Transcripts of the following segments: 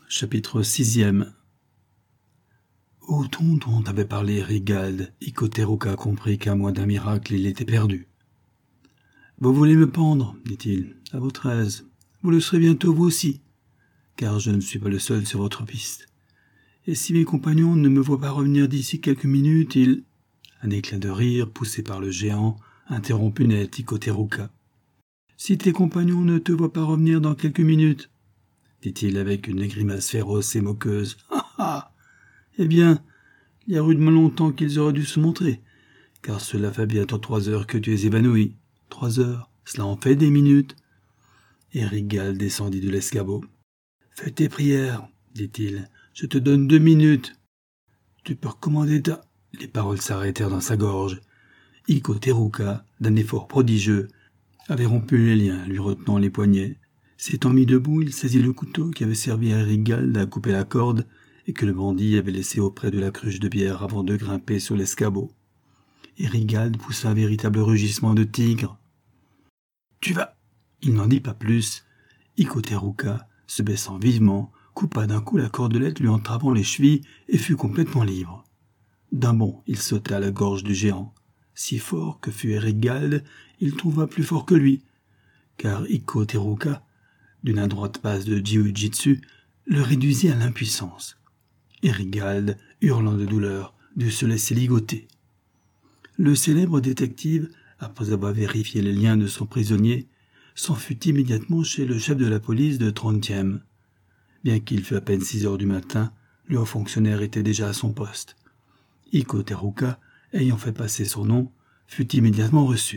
Chapitre 6e. Au ton dont avait parlé Rigald, Ikoteruka comprit qu'à moins d'un miracle, il était perdu. « Vous voulez me pendre, dit-il, à votre aise. Vous le serez bientôt vous aussi, car je ne suis pas le seul sur votre piste. Et si mes compagnons ne me voient pas revenir d'ici quelques minutes, ils... » Un éclat de rire, poussé par le géant, interrompit net Ikoteruka. « Si tes compagnons ne te voient pas revenir dans quelques minutes, dit-il avec une grimace féroce et moqueuse. « Ah ah ! Eh bien, il y a rudement longtemps qu'ils auraient dû se montrer, car cela fait bientôt 3 heures que tu es évanoui. 3 heures, cela en fait des minutes. » Et Rigald descendit de l'escabeau. « Fais tes prières, dit-il, je te donne 2 minutes. Tu peux recommander ta... » Les paroles s'arrêtèrent dans sa gorge. Ikoteruka, d'un effort prodigieux, avait rompu les liens, lui retenant les poignets. S'étant mis debout, il saisit le couteau qui avait servi à Rigald à couper la corde et que le bandit avait laissé auprès de la cruche de bière avant de grimper sur l'escabeau. Et Rigald poussa un véritable rugissement de tigre. « Tu vas !» Il n'en dit pas plus. Ikoteruka, se baissant vivement, coupa d'un coup la cordelette lui entravant les chevilles et fut complètement libre. D'un bond, il sauta à la gorge du géant. Si fort que fut Rigald, il trouva plus fort que lui, car Ikoteruka, d'une adroite passe de jiu-jitsu, le réduisit à l'impuissance. Et Rigald, hurlant de douleur, dut se laisser ligoter. Le célèbre détective, après avoir vérifié les liens de son prisonnier, s'enfuit immédiatement chez le chef de la police de Trondheim. Bien qu'il fût à peine 6 heures du matin, le haut fonctionnaire était déjà à son poste. Ikoteruka, ayant fait passer son nom, fut immédiatement reçu.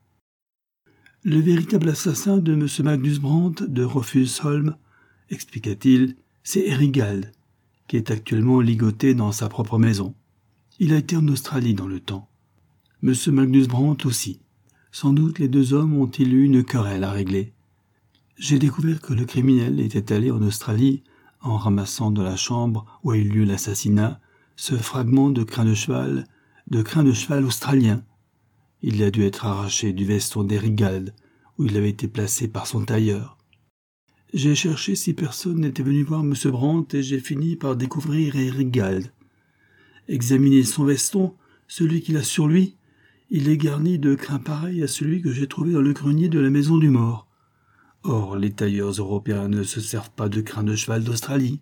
Le véritable assassin de M. Magnus Brandt de Rofusholm, expliqua-t-il, c'est Rigald, qui est actuellement ligoté dans sa propre maison. Il a été en Australie dans le temps. M. Magnus Brandt aussi. Sans doute les 2 hommes ont-ils eu une querelle à régler. J'ai découvert que le criminel était allé en Australie en ramassant de la chambre où a eu lieu l'assassinat ce fragment de crin de cheval australien. Il a dû être arraché du veston d'Erigald, où il avait été placé par son tailleur. J'ai cherché si personne n'était venu voir M. Brandt et j'ai fini par découvrir Erigald. Examinez son veston, celui qu'il a sur lui, il est garni de crin pareil à celui que j'ai trouvé dans le grenier de la maison du mort. Or, les tailleurs européens ne se servent pas de crin de cheval d'Australie.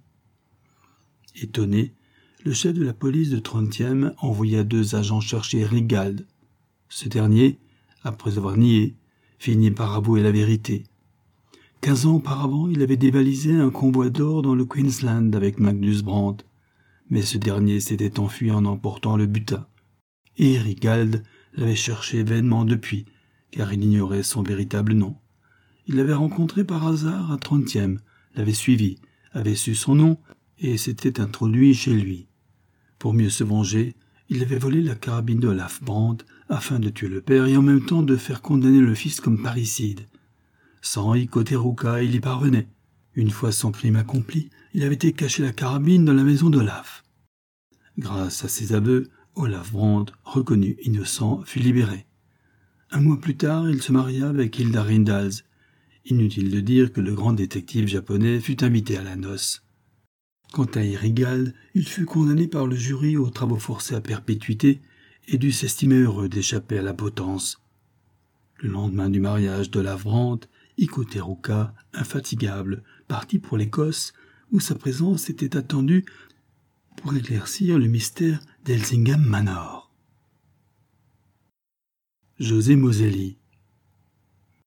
Étonné, le chef de la police de Trondheim envoya 2 agents chercher Rigald. Ce dernier, après avoir nié, finit par avouer la vérité. 15 ans auparavant, il avait dévalisé un convoi d'or dans le Queensland avec Magnus Brandt, mais ce dernier s'était enfui en emportant le butin. Et Rigald l'avait cherché vainement depuis, car il ignorait son véritable nom. Il l'avait rencontré par hasard à Trondheim, l'avait suivi, avait su son nom et s'était introduit chez lui. Pour mieux se venger, il avait volé la carabine d'Olaf Brandt afin de tuer le père et en même temps de faire condamner le fils comme parricide. Sans Ikoteruka, il y parvenait. Une fois son crime accompli, il avait été cacher la carabine dans la maison d'Olaf. Grâce à ses aveux, Olaf Brandt, reconnu innocent, fut libéré. 1 mois plus tard, il se maria avec Hilda Rindals. Inutile de dire que le grand détective japonais fut invité à la noce. Quant à Rigald, il fut condamné par le jury aux travaux forcés à perpétuité et dut s'estimer heureux d'échapper à la potence. Le lendemain du mariage d'Olaf Brandt, Ikoteruka, infatigable, partit pour l'Écosse, où sa présence était attendue pour éclaircir le mystère d'Elsingham Manor. José Moselli.